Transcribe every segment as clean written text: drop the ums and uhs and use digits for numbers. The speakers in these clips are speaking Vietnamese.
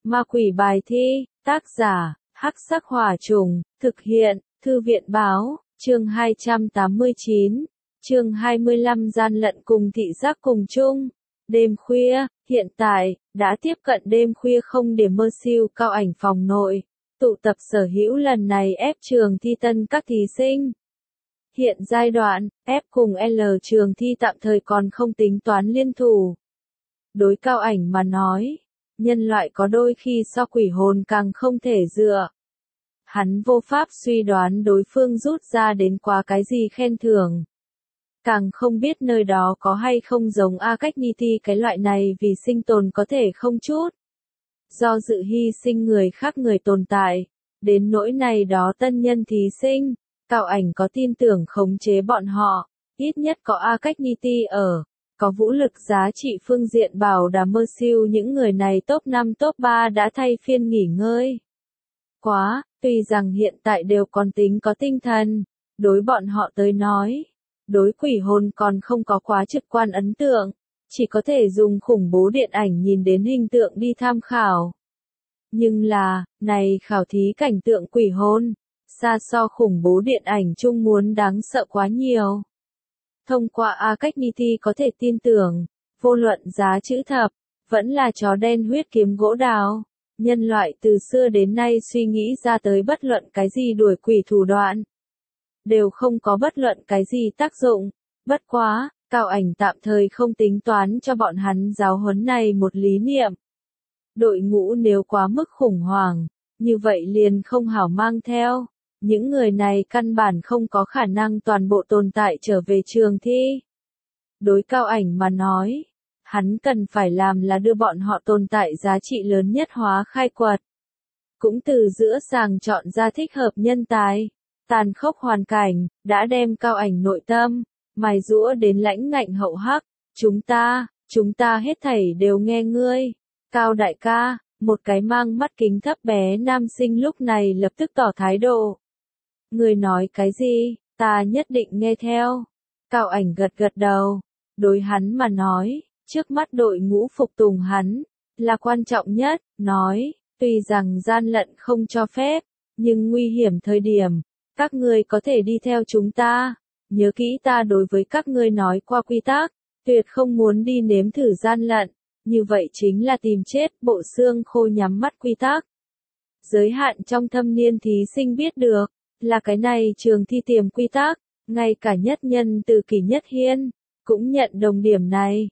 Ma quỷ bài thi, tác giả, Hắc Sắc Hỏa Trùng, thực hiện, Thư viện báo, chương 289, chương 25 gian lận cùng thị giác cùng chung. Đêm khuya, hiện tại, đã tiếp cận đêm khuya không điểm mơ siêu cao ảnh phòng nội, tụ tập sở hữu lần này ép trường thi tân các thí sinh. Hiện giai đoạn, F cùng L trường thi tạm thời còn không tính toán liên thủ. Đối cao ảnh mà nói, nhân loại có đôi khi so quỷ hồn càng không thể dựa. Hắn vô pháp suy đoán đối phương rút ra đến quá cái gì khen thưởng. Càng không biết nơi đó có hay không giống A Cách Ni Ti cái loại này vì sinh tồn có thể không chút. Do dự hy sinh người khác người tồn tại, đến nỗi này đó tân nhân thí sinh, cao ảnh có tin tưởng khống chế bọn họ, ít nhất có A Cách Ni Ti ở. Có vũ lực giá trị phương diện bảo đảm mơ siêu những người này top 5 top 3 đã thay phiên nghỉ ngơi. Quá, tuy rằng hiện tại đều còn tính có tinh thần, đối bọn họ tới nói, đối quỷ hồn còn không có quá trực quan ấn tượng, chỉ có thể dùng khủng bố điện ảnh nhìn đến hình tượng đi tham khảo. Nhưng là, này khảo thí cảnh tượng quỷ hồn, xa so khủng bố điện ảnh chung muốn đáng sợ quá nhiều. Thông qua A Cách Ni Ti có thể tin tưởng, vô luận giá chữ thập, vẫn là chó đen huyết kiếm gỗ đào, nhân loại từ xưa đến nay suy nghĩ ra tới bất luận cái gì đuổi quỷ thủ đoạn, đều không có bất luận cái gì tác dụng. Bất quá, cao ảnh tạm thời không tính toán cho bọn hắn giáo huấn này một lý niệm. Đội ngũ nếu quá mức khủng hoảng, như vậy liền không hảo mang theo. Những người này căn bản không có khả năng toàn bộ tồn tại trở về trường thi. Đối cao ảnh mà nói, hắn cần phải làm là đưa bọn họ tồn tại giá trị lớn nhất hóa khai quật. Cũng từ giữa sàng chọn ra thích hợp nhân tài, tàn khốc hoàn cảnh, đã đem cao ảnh nội tâm, mài giũa đến lãnh ngạnh hậu hắc. Chúng ta hết thảy đều nghe ngươi. Cao đại ca, một cái mang mắt kính thấp bé nam sinh lúc này lập tức tỏ thái độ. Người nói cái gì, ta nhất định nghe theo. Cao ảnh gật đầu. Đối hắn mà nói, trước mắt đội ngũ phục tùng hắn, là quan trọng nhất, nói, tuy rằng gian lận không cho phép, nhưng nguy hiểm thời điểm, các ngươi có thể đi theo chúng ta. Nhớ kỹ ta đối với các ngươi nói qua quy tắc, tuyệt không muốn đi nếm thử gian lận, như vậy chính là tìm chết, bộ xương khô nhắm mắt quy tắc. Giới hạn trong thâm niên thí sinh biết được, là cái này trường thi tiềm quy tắc, ngay cả nhất nhân từ Kỷ Nhất Hiên, cũng nhận đồng điểm này.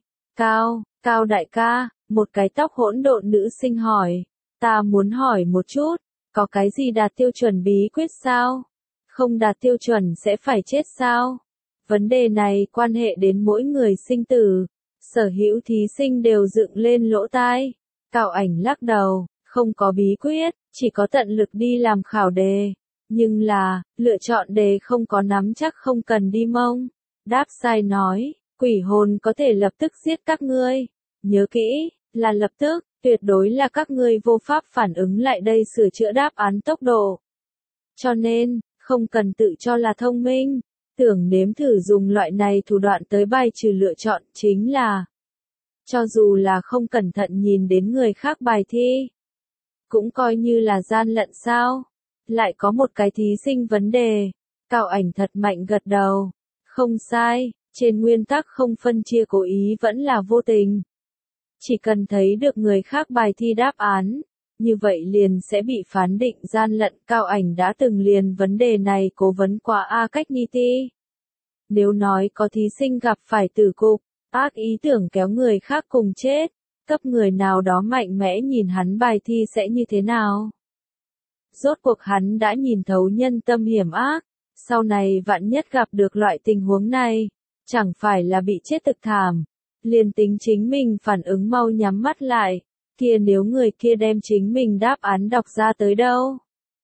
Cao đại ca, một cái tóc hỗn độn nữ sinh hỏi, ta muốn hỏi một chút, có cái gì đạt tiêu chuẩn bí quyết sao? Không đạt tiêu chuẩn sẽ phải chết sao? Vấn đề này quan hệ đến mỗi người sinh tử, sở hữu thí sinh đều dựng lên lỗ tai. Cao ảnh lắc đầu, không có bí quyết, chỉ có tận lực đi làm khảo đề. Nhưng là, lựa chọn đề không có nắm chắc không cần đi mông. Đáp sai nói, quỷ hồn có thể lập tức giết các ngươi. Nhớ kỹ, là lập tức, tuyệt đối là các ngươi vô pháp phản ứng lại đây sửa chữa đáp án tốc độ. Cho nên, không cần tự cho là thông minh, tưởng nếm thử dùng loại này thủ đoạn tới bài trừ lựa chọn chính là. Cho dù là không cẩn thận nhìn đến người khác bài thi, cũng coi như là gian lận sao. Lại có một cái thí sinh vấn đề, cao ảnh thật mạnh gật đầu, không sai, trên nguyên tắc không phân chia cố ý vẫn là vô tình. Chỉ cần thấy được người khác bài thi đáp án, như vậy liền sẽ bị phán định gian lận. Cao ảnh đã từng liền vấn đề này cố vấn qua A Cách Ni Ti. Nếu nói có thí sinh gặp phải tử cục, ác ý tưởng kéo người khác cùng chết, cấp người nào đó mạnh mẽ nhìn hắn bài thi sẽ như thế nào? Rốt cuộc hắn đã nhìn thấu nhân tâm hiểm ác, sau này vạn nhất gặp được loại tình huống này, chẳng phải là bị chết thực thảm, liền tính chính mình phản ứng mau nhắm mắt lại, kia nếu người kia đem chính mình đáp án đọc ra tới đâu?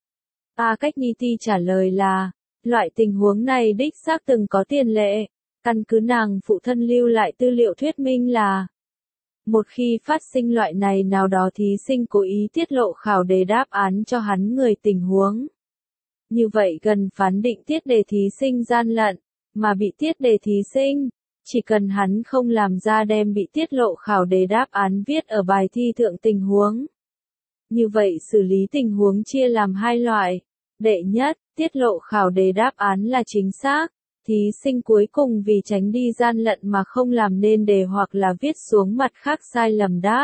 A Cách Ni Ti trả lời là, loại tình huống này đích xác từng có tiền lệ, căn cứ nàng phụ thân lưu lại tư liệu thuyết minh là, một khi phát sinh loại này nào đó thí sinh cố ý tiết lộ khảo đề đáp án cho hắn người tình huống. Như vậy gần phán định tiết đề thí sinh gian lận, mà bị tiết đề thí sinh, chỉ cần hắn không làm ra đem bị tiết lộ khảo đề đáp án viết ở bài thi thượng tình huống. Như vậy xử lý tình huống chia làm hai loại. Đệ nhất, tiết lộ khảo đề đáp án là chính xác. Thí sinh cuối cùng vì tránh đi gian lận mà không làm nên đề hoặc là viết xuống mặt khác sai lầm đáp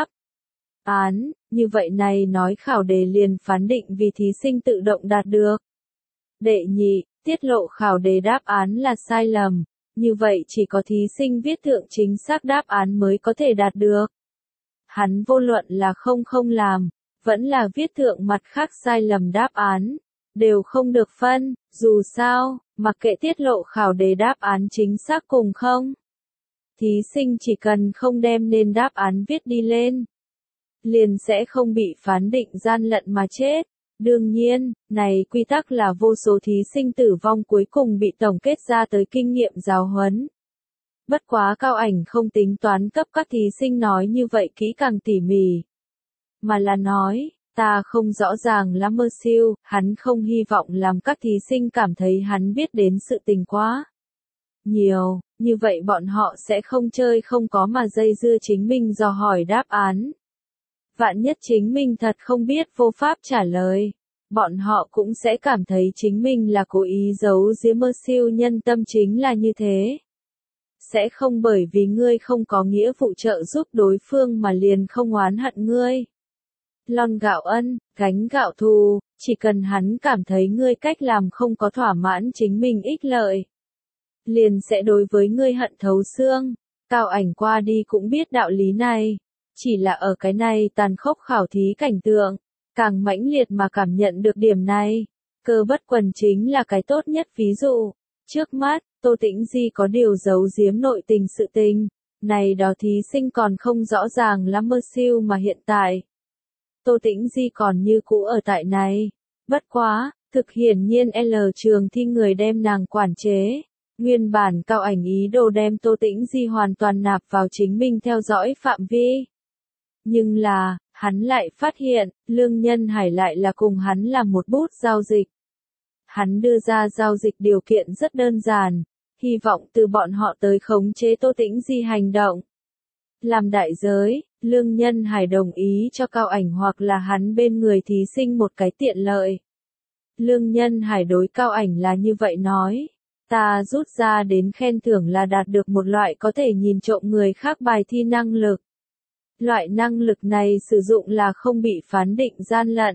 án, như vậy này nói khảo đề liền phán định vì thí sinh tự động đạt được. Đệ nhị, tiết lộ khảo đề đáp án là sai lầm, như vậy chỉ có thí sinh viết thượng chính xác đáp án mới có thể đạt được. Hắn vô luận là không làm, vẫn là viết thượng mặt khác sai lầm đáp án, đều không được phân, dù sao, mặc kệ tiết lộ khảo đề đáp án chính xác cùng không. Thí sinh chỉ cần không đem nên đáp án viết đi lên, liền sẽ không bị phán định gian lận mà chết. Đương nhiên, này quy tắc là vô số thí sinh tử vong cuối cùng bị tổng kết ra tới kinh nghiệm giáo huấn. Bất quá Cao Ảnh không tính toán cấp các thí sinh nói như vậy kỹ càng tỉ mỉ, mà là nói, ta không rõ ràng lắm mơ siêu, hắn không hy vọng làm các thí sinh cảm thấy hắn biết đến sự tình quá nhiều, như vậy bọn họ sẽ không chơi không có mà dây dưa chính mình dò hỏi đáp án. Vạn nhất chính mình thật không biết vô pháp trả lời, bọn họ cũng sẽ cảm thấy chính mình là cố ý giấu giếm mơ siêu nhân tâm chính là như thế. Sẽ không bởi vì ngươi không có nghĩa vụ trợ giúp đối phương mà liền không oán hận ngươi. Lon gạo ân, gánh gạo thù, chỉ cần hắn cảm thấy ngươi cách làm không có thỏa mãn chính mình ích lợi, liền sẽ đối với ngươi hận thấu xương. Cao Ảnh qua đi cũng biết đạo lý này, chỉ là ở cái này tàn khốc khảo thí cảnh tượng, càng mãnh liệt mà cảm nhận được điểm này. Cơ bất quần chính là cái tốt nhất ví dụ. Trước mắt, Tô Tĩnh Di có điều giấu giếm nội tình sự tình, này đó thí sinh còn không rõ ràng lắm mơ siêu mà hiện tại. Tô Tĩnh Di còn như cũ ở tại này. Bất quá, thực hiển nhiên L trường thi người đem nàng quản chế. Nguyên bản Cao Ảnh ý đồ đem Tô Tĩnh Di hoàn toàn nạp vào chính mình theo dõi phạm vi. Nhưng là, hắn lại phát hiện, Lương Nhân Hải lại là cùng hắn làm một bút giao dịch. Hắn đưa ra giao dịch điều kiện rất đơn giản, hy vọng từ bọn họ tới khống chế Tô Tĩnh Di hành động. Làm đại giới, Lương Nhân Hải đồng ý cho Cao Ảnh hoặc là hắn bên người thí sinh một cái tiện lợi. Lương Nhân Hải đối Cao Ảnh là như vậy nói, ta rút ra đến khen thưởng là đạt được một loại có thể nhìn trộm người khác bài thi năng lực. Loại năng lực này sử dụng là không bị phán định gian lận.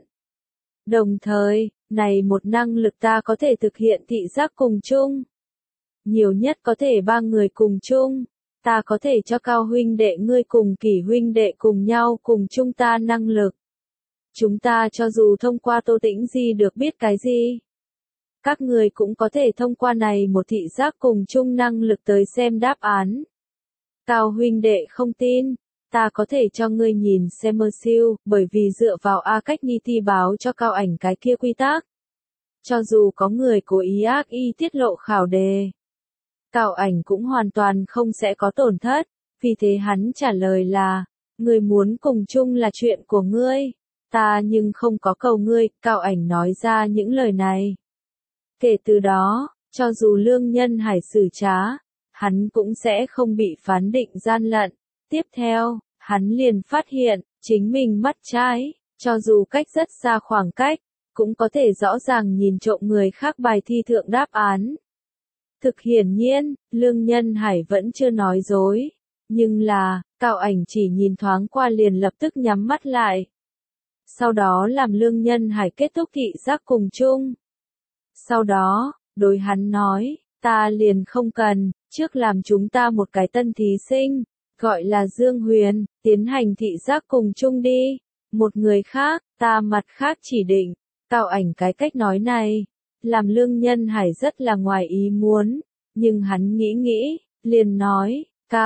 Đồng thời, này một năng lực ta có thể thực hiện thị giác cùng chung. Nhiều nhất có thể 3 người cùng chung. Ta có thể cho Cao huynh đệ ngươi cùng Kỷ huynh đệ cùng nhau cùng chung ta năng lực. Chúng ta cho dù thông qua Tô Tĩnh Di được biết cái gì, các người cũng có thể thông qua này một thị giác cùng chung năng lực tới xem đáp án. Cao huynh đệ không tin, ta có thể cho ngươi nhìn xem mơ siêu, bởi vì dựa vào A cách Nhi thi báo cho Cao Ảnh cái kia quy tắc. Cho dù có người cố ý ác ý tiết lộ khảo đề, Cao Ảnh cũng hoàn toàn không sẽ có tổn thất, vì thế hắn trả lời là, ngươi muốn cùng chung là chuyện của ngươi, ta nhưng không có cầu ngươi. Cao Ảnh nói ra những lời này. Kể từ đó, cho dù Lương Nhân Hải xử trá, hắn cũng sẽ không bị phán định gian lận. Tiếp theo, hắn liền phát hiện, chính mình mắt trái, cho dù cách rất xa khoảng cách, cũng có thể rõ ràng nhìn trộm người khác bài thi thượng đáp án. Thực hiển nhiên, Lương Nhân Hải vẫn chưa nói dối, nhưng là, Cao Ảnh chỉ nhìn thoáng qua liền lập tức nhắm mắt lại. Sau đó làm Lương Nhân Hải kết thúc thị giác cùng chung. Sau đó, đối hắn nói, ta liền không cần, trước làm chúng ta một cái tân thí sinh, gọi là Dương Huyền, tiến hành thị giác cùng chung đi. Một người khác, ta mặt khác chỉ định. Cao Ảnh cái cách nói này, làm Lương Nhân Hải rất là ngoài ý muốn, nhưng hắn nghĩ, liền nói,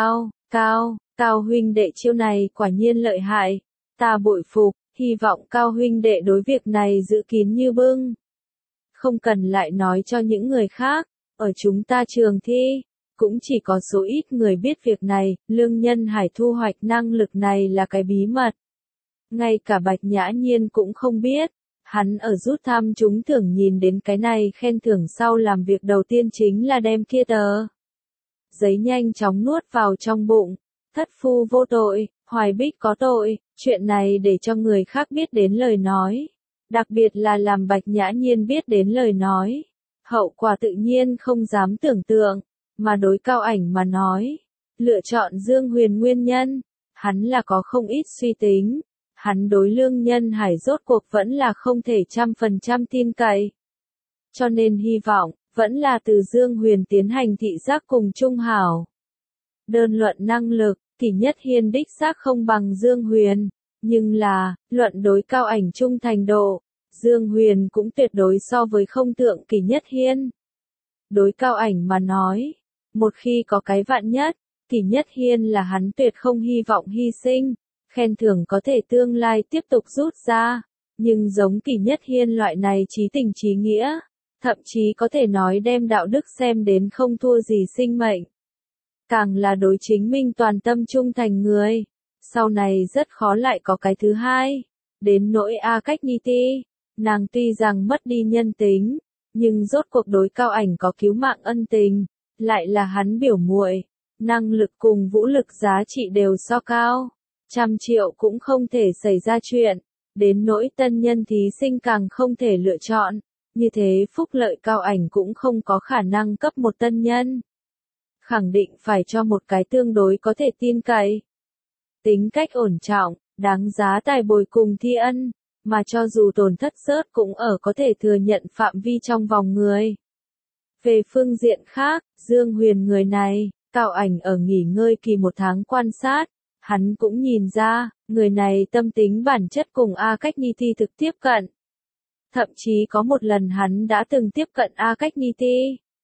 Cao huynh đệ chiêu này quả nhiên lợi hại, ta bội phục, hy vọng Cao huynh đệ đối việc này giữ kín như bưng. Không cần lại nói cho những người khác, ở chúng ta trường thi, cũng chỉ có số ít người biết việc này, Lương Nhân Hải thu hoạch năng lực này là cái bí mật. Ngay cả Bạch Nhã Nhiên cũng không biết. Hắn ở rút thăm trúng thưởng nhìn đến cái này khen thưởng sau làm việc đầu tiên chính là đem kia tờ giấy nhanh chóng nuốt vào trong bụng. Thất phu vô tội, Hoài Bích có tội, chuyện này để cho người khác biết đến lời nói. Đặc biệt là làm Bạch Nhã Nhiên biết đến lời nói. Hậu quả tự nhiên không dám tưởng tượng, mà đối Cao Ảnh mà nói. Lựa chọn Dương Huyền nguyên nhân, hắn là có không ít suy tính. Hắn đối Lương Nhân Hải rốt cuộc vẫn là không thể 100% tin cậy. Cho nên hy vọng, vẫn là từ Dương Huyền tiến hành thị giác cùng Trung Hảo. Đơn luận năng lực, Kỷ Nhất Hiên đích xác không bằng Dương Huyền, nhưng là, luận đối Cao Ảnh trung thành độ, Dương Huyền cũng tuyệt đối so với không thượng Kỷ Nhất Hiên. Đối Cao Ảnh mà nói, một khi có cái vạn nhất, Kỷ Nhất Hiên là hắn tuyệt không hy vọng hy sinh, khen thưởng có thể tương lai tiếp tục rút ra, nhưng giống Kỷ Nhất Hiên loại này chí tình chí nghĩa, thậm chí có thể nói đem đạo đức xem đến không thua gì sinh mệnh. Càng là đối chính mình toàn tâm trung thành người, sau này rất khó lại có cái thứ hai. Đến nỗi A Cách Nhi Ti, nàng tuy rằng mất đi nhân tính, nhưng rốt cuộc đối Cao Ảnh có cứu mạng ân tình, lại là hắn biểu muội, năng lực cùng vũ lực giá trị đều so cao, 100 triệu cũng không thể xảy ra chuyện, đến nỗi tân nhân thí sinh càng không thể lựa chọn, như thế phúc lợi Cao Ảnh cũng không có khả năng cấp một tân nhân. Khẳng định phải cho một cái tương đối có thể tin cậy. Tính cách ổn trọng, đáng giá tài bồi cùng thi ân, mà cho dù tổn thất rớt cũng ở có thể thừa nhận phạm vi trong vòng người. Về phương diện khác, Dương Huyền người này, Cao Ảnh ở nghỉ ngơi kỳ 1 tháng quan sát, hắn cũng nhìn ra, người này tâm tính bản chất cùng A Cách Nhi Ti thực tiếp cận. Thậm chí có một lần hắn đã từng tiếp cận A Cách Nhi Ti.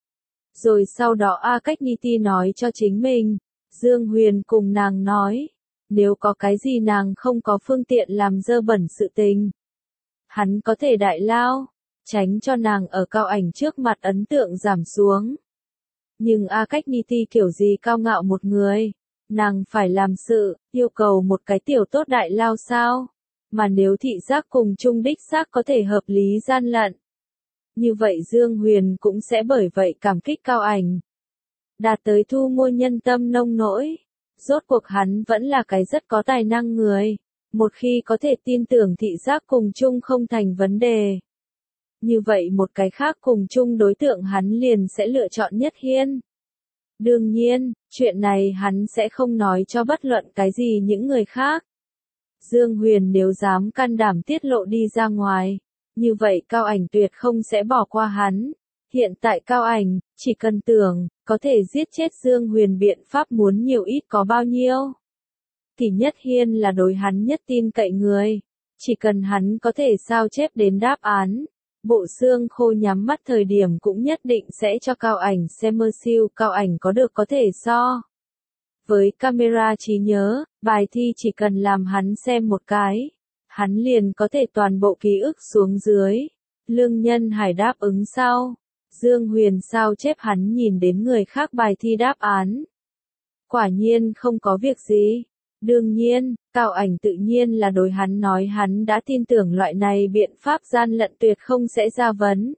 Rồi sau đó A Cách Nhi Ti nói cho chính mình, Dương Huyền cùng nàng nói, nếu có cái gì nàng không có phương tiện làm dơ bẩn sự tình, hắn có thể đại lao, tránh cho nàng ở Cao Ảnh trước mặt ấn tượng giảm xuống. Nhưng A Cách Nhi Ti kiểu gì cao ngạo một người, nàng phải làm sự, yêu cầu một cái tiểu tốt đại lao sao, mà nếu thị giác cùng chung đích xác có thể hợp lý gian lận. Như vậy Dương Huyền cũng sẽ bởi vậy cảm kích Cao Ảnh. Đạt tới thu mua nhân tâm nông nỗi. Rốt cuộc hắn vẫn là cái rất có tài năng người. Một khi có thể tin tưởng thị giác cùng chung không thành vấn đề. Như vậy một cái khác cùng chung đối tượng hắn liền sẽ lựa chọn Nhất Hiên. Đương nhiên, chuyện này hắn sẽ không nói cho bất luận cái gì những người khác. Dương Huyền nếu dám can đảm tiết lộ đi ra ngoài. Như vậy Cao Ảnh tuyệt không sẽ bỏ qua hắn. Hiện tại Cao Ảnh, chỉ cần tưởng, có thể giết chết Dương Huyền biện pháp muốn nhiều ít có bao nhiêu. Kỷ Nhất Hiên là đối hắn nhất tin cậy người. Chỉ cần hắn có thể sao chép đến đáp án. Bộ xương khô nhắm mắt thời điểm cũng nhất định sẽ cho Cao Ảnh xem mơ siêu. Cao Ảnh có được có thể so. Với camera trí nhớ, bài thi chỉ cần làm hắn xem một cái. Hắn liền có thể toàn bộ ký ức xuống dưới. Lương Nhân Hải đáp ứng sau. Dương Huyền sao chép hắn nhìn đến người khác bài thi đáp án. Quả nhiên không có việc gì. Đương nhiên, Cao Ảnh tự nhiên là đối hắn nói hắn đã tin tưởng loại này biện pháp gian lận tuyệt không sẽ ra vấn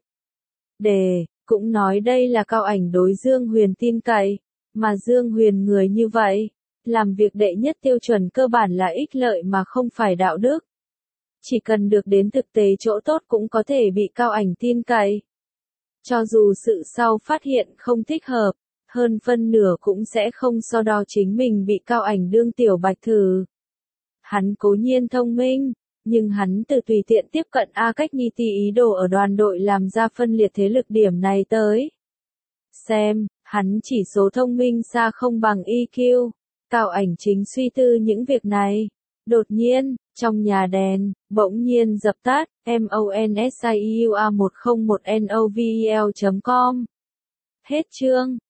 đề, cũng nói đây là Cao Ảnh đối Dương Huyền tin cậy, mà Dương Huyền người như vậy, làm việc đệ nhất tiêu chuẩn cơ bản là ích lợi mà không phải đạo đức. Chỉ cần được đến thực tế chỗ tốt cũng có thể bị Cao Ảnh tin cậy. Cho dù sự sau phát hiện không thích hợp, hơn phân nửa cũng sẽ không so đo chính mình bị Cao Ảnh đương tiểu bạch thử. Hắn cố nhiên thông minh, nhưng hắn từ tùy tiện tiếp cận A Cách Nhi Ti ý đồ ở đoàn đội làm ra phân liệt thế lực điểm này tới. Xem, hắn chỉ số thông minh xa không bằng EQ. Cao Ảnh chính suy tư những việc này. Đột nhiên, trong nhà đèn, bỗng nhiên dập tắt, monsiua101novel.com. Hết chương.